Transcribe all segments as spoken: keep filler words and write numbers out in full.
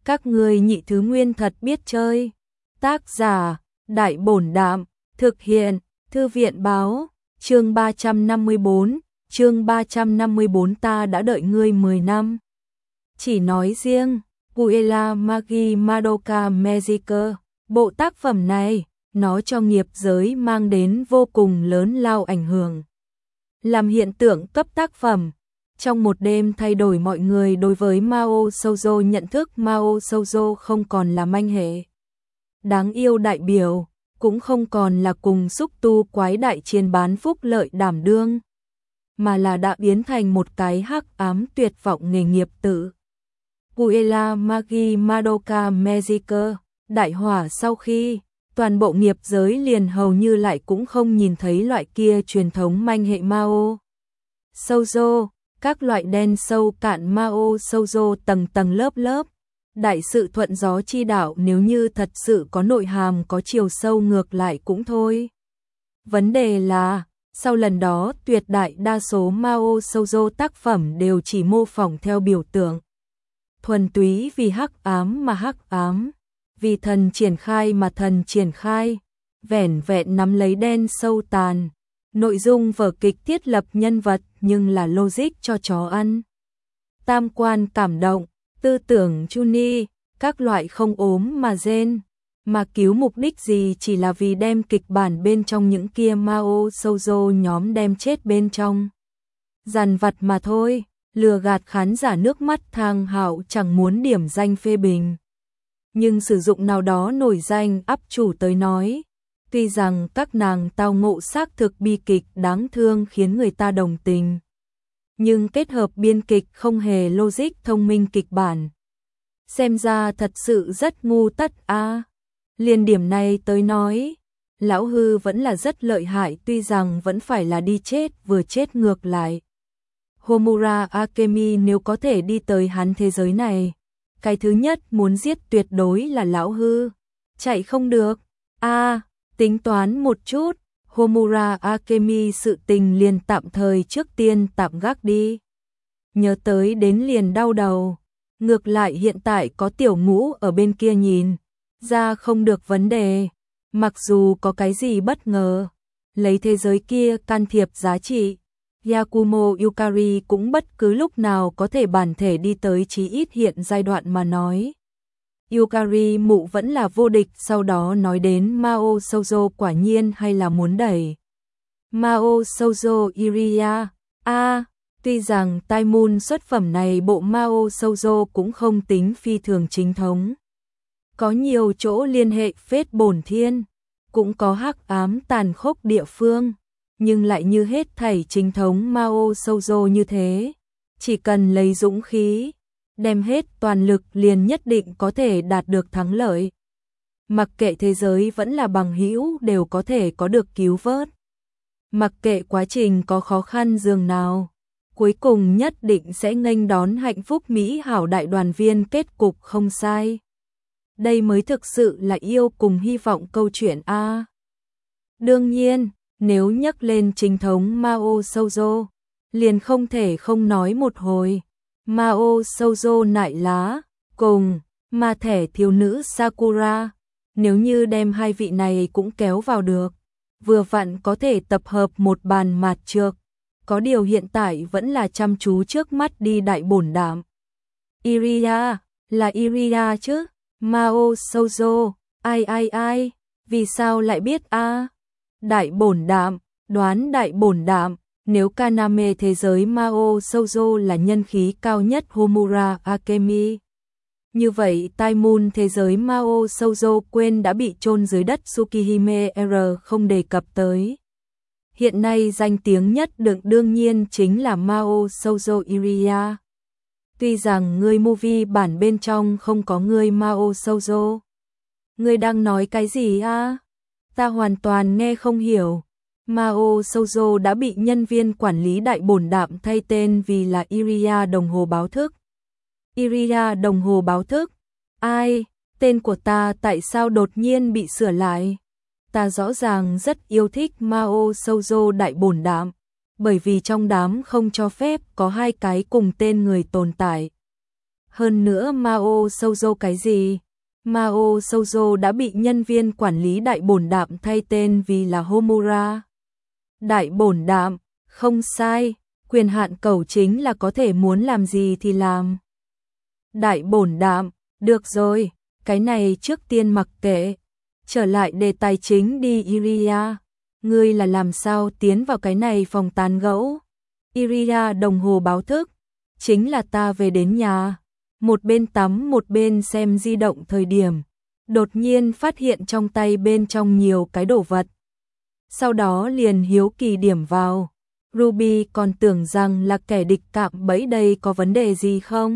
Các ngươi nhị thứ nguyên thật biết chơi. Tác giả, Đại Bổn Đạm, thực hiện, Thư viện Báo, chương ba trăm năm mươi tư, chương ba trăm năm mươi tư ta đã đợi ngươi mười năm. Chỉ nói riêng, Guerrilla Magi Madoka Magica, bộ tác phẩm này, nó cho nghiệp giới mang đến vô cùng lớn lao ảnh hưởng. Làm hiện tượng cấp tác phẩm, trong một đêm thay đổi mọi người đối với Mao Shoujo nhận thức Mao Shoujo không còn là manh hệ đáng yêu đại biểu, cũng không còn là cùng xúc tu quái đại chiến bán phúc lợi đảm đương, mà là đã biến thành một cái hắc ám tuyệt vọng nghề nghiệp tử. Guerrilla Magi Madoka Magica, đại hỏa sau khi, toàn bộ nghiệp giới liền hầu như lại cũng không nhìn thấy loại kia truyền thống manh hệ Mao Shoujo, các loại đen sâu cạn Mao Shoujo tầng tầng lớp lớp. Đại sự thuận gió chi đạo nếu như thật sự có nội hàm có chiều sâu ngược lại cũng thôi. Vấn đề là, sau lần đó tuyệt đại đa số Mao Shoujo tác phẩm đều chỉ mô phỏng theo biểu tượng. Thuần túy vì hắc ám mà hắc ám, vì thần triển khai mà thần triển khai, vẻn vẹn nắm lấy đen sâu tàn. Nội dung vở kịch thiết lập nhân vật nhưng là logic cho chó ăn. Tam quan cảm động, tư tưởng Chuni, các loại không ốm mà rên, mà cứu mục đích gì chỉ là vì đem kịch bản bên trong những kia Mao Shoujo nhóm đem chết bên trong. Dằn vặt mà thôi, lừa gạt khán giả nước mắt thang hạo chẳng muốn điểm danh phê bình. Nhưng sử dụng nào đó nổi danh áp chủ tới nói, tuy rằng các nàng tao ngộ xác thực bi kịch đáng thương khiến người ta đồng tình, nhưng kết hợp biên kịch không hề logic thông minh kịch bản. Xem ra thật sự rất ngu tất a. À. Liên điểm này tới nói, lão hư vẫn là rất lợi hại tuy rằng vẫn phải là đi chết vừa chết ngược lại. Homura Akemi nếu có thể đi tới hắn thế giới này, cái thứ nhất muốn giết tuyệt đối là lão hư. Chạy không được. A, à, tính toán một chút, Homura Akemi sự tình liền tạm thời trước tiên tạm gác đi. Nhớ tới đến liền đau đầu. Ngược lại hiện tại có tiểu ngũ ở bên kia nhìn ra không được vấn đề. Mặc dù có cái gì bất ngờ, lấy thế giới kia can thiệp giá trị, Yakumo Yukari cũng bất cứ lúc nào có thể bản thể đi tới chí ít hiện giai đoạn mà nói. Yukari mụ vẫn là vô địch, sau đó nói đến Mao Shoujo quả nhiên hay là muốn đẩy Mao Shoujo Iria. A, à, tuy rằng Tai Moon xuất phẩm này bộ Mao Shoujo cũng không tính phi thường chính thống. Có nhiều chỗ liên hệ phết bổn thiên, cũng có hắc ám tàn khốc địa phương, nhưng lại như hết thảy chính thống Mao Shoujo như thế. Chỉ cần lấy dũng khí, đem hết toàn lực liền nhất định có thể đạt được thắng lợi. Mặc kệ thế giới vẫn là bằng hữu đều có thể có được cứu vớt. Mặc kệ quá trình có khó khăn dường nào, cuối cùng nhất định sẽ nghênh đón hạnh phúc mỹ hảo đại đoàn viên kết cục không sai. Đây mới thực sự là yêu cùng hy vọng câu chuyện A. Đương nhiên, nếu nhắc lên chính thống Mao Shoujo, liền không thể không nói một hồi. Mao Shoujo nại lá, cùng ma thẻ thiếu nữ Sakura, nếu như đem hai vị này cũng kéo vào được, vừa vặn có thể tập hợp một bàn mạt trược. Có điều hiện tại vẫn là chăm chú trước mắt đi đại bổn đạm. Iria, là Iria chứ? Mao Shoujo, ai ai ai, vì sao lại biết a? À? Đại bổn đạm, đoán đại bổn đạm. Nếu Kaname thế giới Mao Shoujo là nhân khí cao nhất Homura Akemi, như vậy Tai Moon thế giới Mao Shoujo quên đã bị chôn dưới đất Tsukihime R không đề cập tới. Hiện nay danh tiếng nhất đựng đương nhiên chính là Mao Shoujo Iria. Tuy rằng người movie bản bên trong không có người Mao Shoujo. Người đang nói cái gì a? À? Ta hoàn toàn nghe không hiểu. Mao Shoujo đã bị nhân viên quản lý đại bổn đạm thay tên vì là Iria đồng hồ báo thức. Iria đồng hồ báo thức? Ai? Tên của ta tại sao đột nhiên bị sửa lại? Ta rõ ràng rất yêu thích Mao Shoujo đại bổn đạm, bởi vì trong đám không cho phép có hai cái cùng tên người tồn tại. Hơn nữa Mao Shoujo cái gì? Mao Shoujo đã bị nhân viên quản lý đại bổn đạm thay tên vì là Homura. Đại bổn đạm, không sai, quyền hạn cẩu chính là có thể muốn làm gì thì làm. Đại bổn đạm, được rồi, cái này trước tiên mặc kệ. Trở lại đề tài chính đi Iria, ngươi là làm sao tiến vào cái này phòng tán gẫu? Iria đồng hồ báo thức, chính là ta về đến nhà, một bên tắm một bên xem di động thời điểm, đột nhiên phát hiện trong tay bên trong nhiều cái đồ vật. Sau đó liền hiếu kỳ điểm vào, Ruby còn tưởng rằng là kẻ địch cạm bẫy, đây có vấn đề gì không?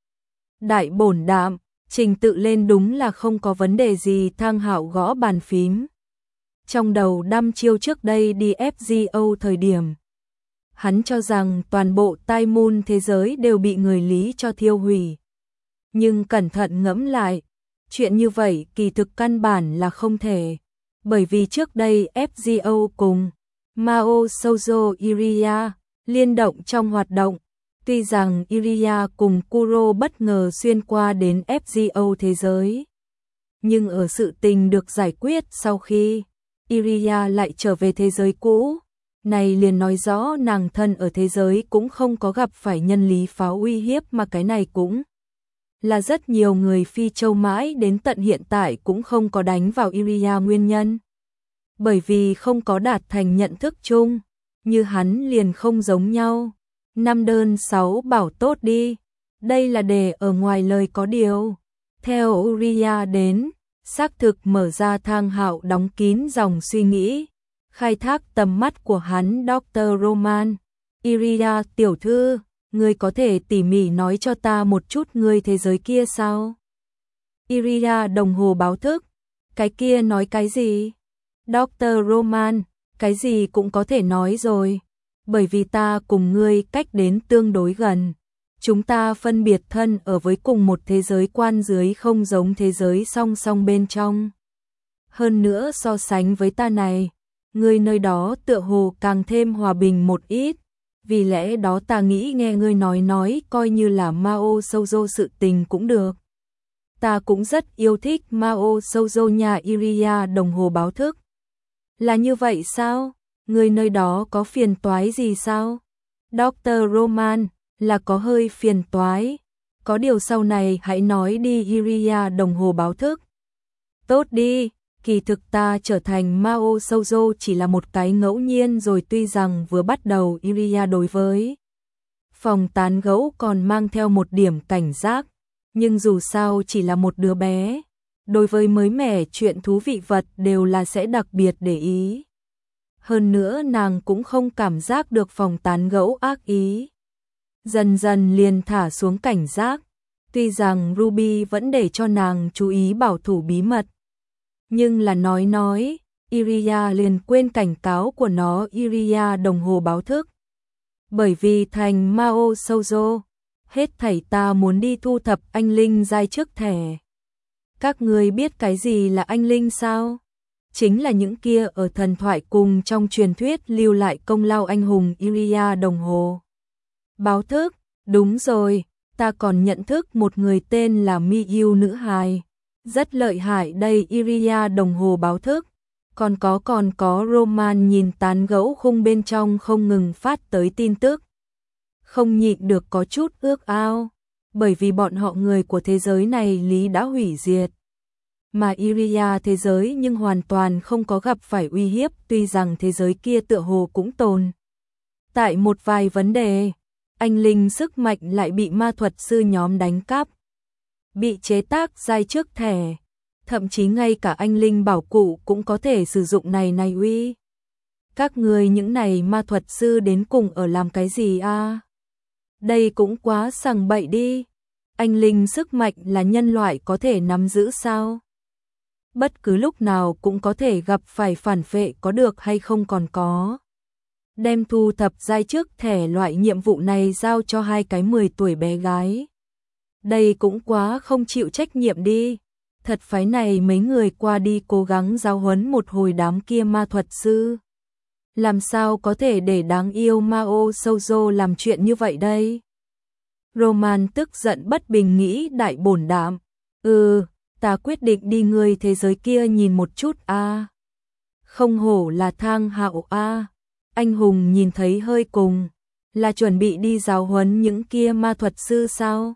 Đại bổn đạm, trình tự lên đúng là không có vấn đề gì. Thang Hạo gõ bàn phím. Trong đầu đăm chiêu trước đây đi ép giê o thời điểm, hắn cho rằng toàn bộ Tai Moon thế giới đều bị người Lý cho thiêu hủy. Nhưng cẩn thận ngẫm lại, chuyện như vậy kỳ thực căn bản là không thể. Bởi vì trước đây ép giê o cùng Mao Shoujo Iria liên động trong hoạt động. Tuy rằng Iria cùng Kuro bất ngờ xuyên qua đến ép giê o thế giới, nhưng ở sự tình được giải quyết sau khi Iria lại trở về thế giới cũ, này liền nói rõ nàng thân ở thế giới cũng không có gặp phải nhân lý pháo uy hiếp, mà cái này cũng là rất nhiều người Phi Châu mãi đến tận hiện tại cũng không có đánh vào Iria nguyên nhân. Bởi vì không có đạt thành nhận thức chung, như hắn liền không giống nhau. Năm đơn sáu bảo tốt đi, đây là để ở ngoài lời có điều. Theo Uriya đến, xác thực mở ra Thang Hạo đóng kín dòng suy nghĩ, khai thác tầm mắt của hắn. Doctor Roman, Iria tiểu thư, ngươi có thể tỉ mỉ nói cho ta một chút ngươi thế giới kia sao? Iria đồng hồ báo thức, cái kia nói cái gì? Doctor Roman, cái gì cũng có thể nói rồi. Bởi vì ta cùng ngươi cách đến tương đối gần, chúng ta phân biệt thân ở với cùng một thế giới quan dưới không giống thế giới song song bên trong. Hơn nữa so sánh với ta này, ngươi nơi đó tựa hồ càng thêm hòa bình một ít, vì lẽ đó ta nghĩ nghe ngươi nói nói coi như là Mao Shoujo sự tình cũng được. Ta cũng rất yêu thích Mao Shoujo nhà Iria đồng hồ báo thức. Là như vậy sao? Người nơi đó có phiền toái gì sao? Doctor Roman, là có hơi phiền toái. Có điều sau này hãy nói đi Iria đồng hồ báo thức. Tốt đi, kỳ thực ta trở thành Mao Shoujo chỉ là một cái ngẫu nhiên rồi, tuy rằng vừa bắt đầu Iria đối với phòng tán gẫu còn mang theo một điểm cảnh giác, nhưng dù sao chỉ là một đứa bé. Đối với mới mẻ chuyện thú vị vật đều là sẽ đặc biệt để ý. Hơn nữa nàng cũng không cảm giác được phòng tán gẫu ác ý. Dần dần liền thả xuống cảnh giác. Tuy rằng Ruby vẫn để cho nàng chú ý bảo thủ bí mật, nhưng là nói nói, Iria liền quên cảnh cáo của nó. Iria đồng hồ báo thức, bởi vì thành Mao Shoujo, hết thảy ta muốn đi thu thập anh linh giai trước thẻ. Các ngươi biết cái gì là anh linh sao? Chính là những kia ở thần thoại cùng trong truyền thuyết lưu lại công lao anh hùng. Iria đồng hồ báo thức, đúng rồi, ta còn nhận thức một người tên là Miyu nữ hài, rất lợi hại đây. Iria đồng hồ báo thức, còn có còn có Roman nhìn tán gẫu khung bên trong không ngừng phát tới tin tức, không nhịn được có chút ước ao, bởi vì bọn họ người của thế giới này lý đã hủy diệt. Mà Iria thế giới nhưng hoàn toàn không có gặp phải uy hiếp, tuy rằng thế giới kia tựa hồ cũng tồn tại một vài vấn đề. Anh linh sức mạnh lại bị ma thuật sư nhóm đánh cắp, bị chế tác giai trước thẻ, thậm chí ngay cả anh linh bảo cụ cũng có thể sử dụng này này uy. Các người những này ma thuật sư đến cùng ở làm cái gì a? Đây cũng quá sằng bậy đi. Anh linh sức mạnh là nhân loại có thể nắm giữ sao? Bất cứ lúc nào cũng có thể gặp phải phản vệ, có được hay không còn có. Đem thu thập giai trước thẻ loại nhiệm vụ này giao cho hai cái mười tuổi bé gái. Đây cũng quá không chịu trách nhiệm đi. Thật phái này mấy người qua đi cố gắng giáo huấn một hồi đám kia ma thuật sư. Làm sao có thể để đáng yêu Mao Shoujo làm chuyện như vậy đây? Roman tức giận bất bình nghĩ đại bổn đạm. Ừ, ta quyết định đi ngươi thế giới kia nhìn một chút a. À. Không hổ là Thang Hạo a. À. Anh hùng nhìn thấy hơi cùng, là chuẩn bị đi giáo huấn những kia ma thuật sư sao?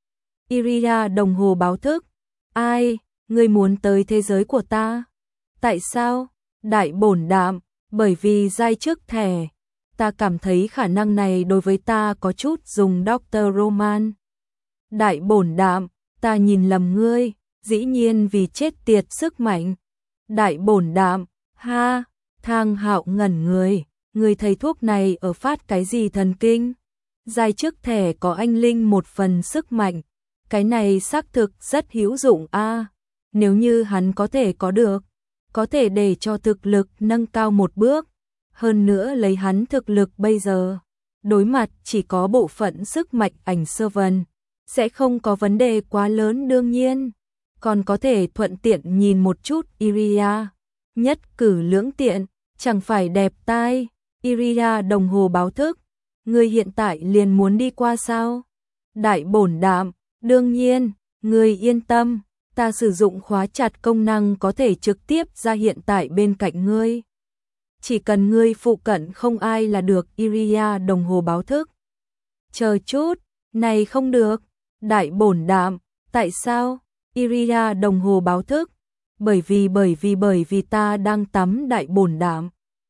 Iria đồng hồ báo thức. Ai, ngươi muốn tới thế giới của ta? Tại sao? Đại bổn đạm, bởi vì giai chức thẻ. Ta cảm thấy khả năng này đối với ta có chút dùng doctor Roman. Đại bổn đạm, ta nhìn lầm ngươi, dĩ nhiên vì chết tiệt sức mạnh. Đại bổn đạm, ha, Thang Hạo ngẩn người, người thầy thuốc này ở phát cái gì thần kinh? Giai chức thẻ có anh linh một phần sức mạnh, cái này xác thực rất hữu dụng a. À, nếu như hắn có thể có được, có thể để cho thực lực nâng cao một bước. Hơn nữa lấy hắn thực lực bây giờ, đối mặt chỉ có bộ phận sức mạnh ảnh sơ vân, sẽ không có vấn đề quá lớn đương nhiên. Còn có thể thuận tiện nhìn một chút Iria, nhất cử lưỡng tiện, chẳng phải đẹp tai. Iria đồng hồ báo thức, ngươi hiện tại liền muốn đi qua sao? Đại bổn đạm, đương nhiên, ngươi yên tâm, ta sử dụng khóa chặt công năng có thể trực tiếp ra hiện tại bên cạnh ngươi. Chỉ cần ngươi phụ cận không ai là được. Iria đồng hồ báo thức. Chờ chút, này không được. Đại bổn đạm, tại sao? Iria đồng hồ báo thức. Bởi vì bởi vì bởi vì ta đang tắm đại bổn đạm.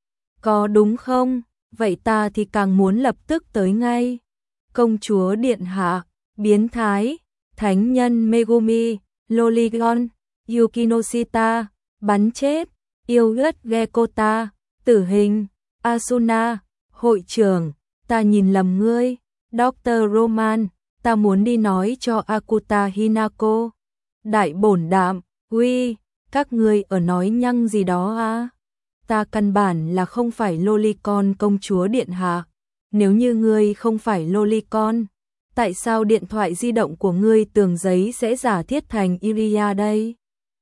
Có đúng không? Vậy ta thì càng muốn lập tức tới ngay. Công chúa điện hạ, biến thái, thánh nhân Megumi, Loligon, Yukinoshita, bắn chết, yêu ghét Gekota, tử hình, Asuna, hội trưởng, ta nhìn lầm ngươi, doctor Roman, ta muốn đi nói cho Akuta Hinako. Đại bổn đạm, uy, các ngươi ở nói nhăng gì đó à? Ta căn bản là không phải Lolicon công chúa điện hạ. Nếu như ngươi không phải Lolicon, tại sao điện thoại di động của ngươi tường giấy sẽ giả thiết thành Iria đây?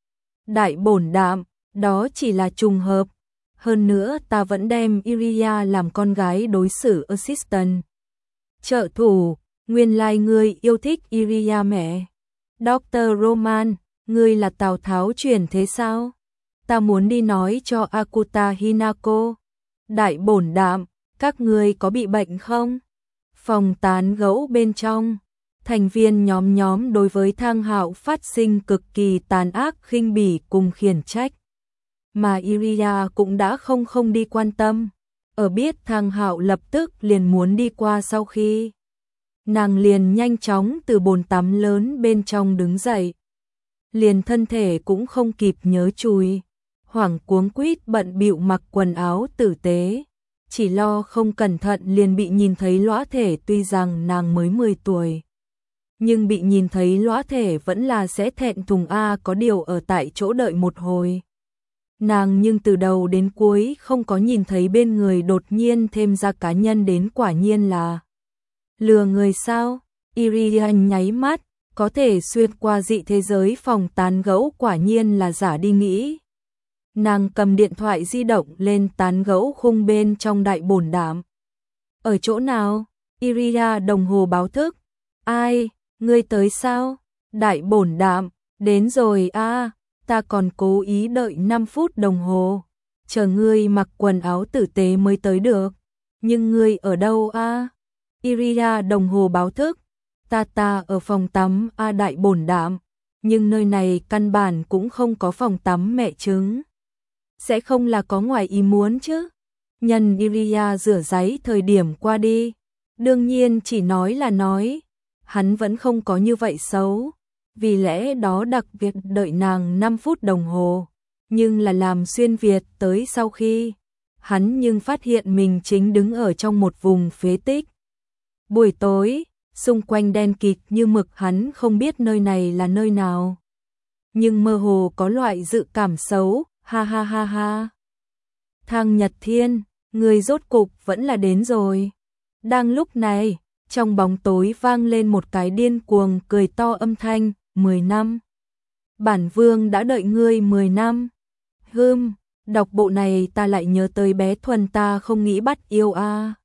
Đại bổn đạm, đó chỉ là trùng hợp. Hơn nữa ta vẫn đem Iria làm con gái đối xử assistant. Trợ thủ, nguyên lai like ngươi yêu thích Iria mẹ. doctor Roman, ngươi là Tào Tháo truyền thế sao? Ta muốn đi nói cho Akuta Hinako. Đại bổn đạm, các ngươi có bị bệnh không? Phòng tán gẫu bên trong, thành viên nhóm nhóm đối với Thang Hạo phát sinh cực kỳ tàn ác khinh bỉ cùng khiển trách. Mà Iria cũng đã không không đi quan tâm, ở biết Thang Hạo lập tức liền muốn đi qua sau khi. Nàng liền nhanh chóng từ bồn tắm lớn bên trong đứng dậy. Liền thân thể cũng không kịp nhớ chùi, hoảng cuống quýt bận bịu mặc quần áo tử tế. Chỉ lo không cẩn thận liền bị nhìn thấy lõa thể, tuy rằng nàng mới mười tuổi. Nhưng bị nhìn thấy lõa thể vẫn là sẽ thẹn thùng a, có điều ở tại chỗ đợi một hồi. Nàng nhưng từ đầu đến cuối không có nhìn thấy bên người đột nhiên thêm ra cá nhân đến, quả nhiên là lừa người sao? Iria nháy mắt, có thể xuyên qua dị thế giới phòng tán gẫu quả nhiên là giả đi nghĩ. Nàng cầm điện thoại di động lên tán gẫu khung bên trong đại bổn đạm. Ở chỗ nào? Iria đồng hồ báo thức. Ai, ngươi tới sao? Đại bổn đạm, đến rồi a, à, ta còn cố ý đợi năm phút đồng hồ, chờ ngươi mặc quần áo tử tế mới tới được. Nhưng ngươi ở đâu a? À? Iria đồng hồ báo thức. Ta ta ở phòng tắm a. À, đại bổn đạm, nhưng nơi này căn bản cũng không có phòng tắm mẹ trứng. Sẽ không là có ngoài ý muốn chứ? Nhân Iria rửa giấy thời điểm qua đi, đương nhiên chỉ nói là nói, hắn vẫn không có như vậy xấu, vì lẽ đó đặc biệt đợi nàng năm phút đồng hồ, nhưng là làm xuyên Việt tới sau khi, hắn nhưng phát hiện mình chính đứng ở trong một vùng phế tích. Buổi tối, xung quanh đen kịt như mực, hắn không biết nơi này là nơi nào, nhưng mơ hồ có loại dự cảm xấu. Ha ha ha ha. Thang Nhật Thiên, người rốt cục vẫn là đến rồi. Đang lúc này, trong bóng tối vang lên một cái điên cuồng cười to âm thanh, mười năm. Bản vương đã đợi ngươi mười năm. Hừm, đọc bộ này ta lại nhớ tới bé Thuần, ta không nghĩ bắt yêu a. À.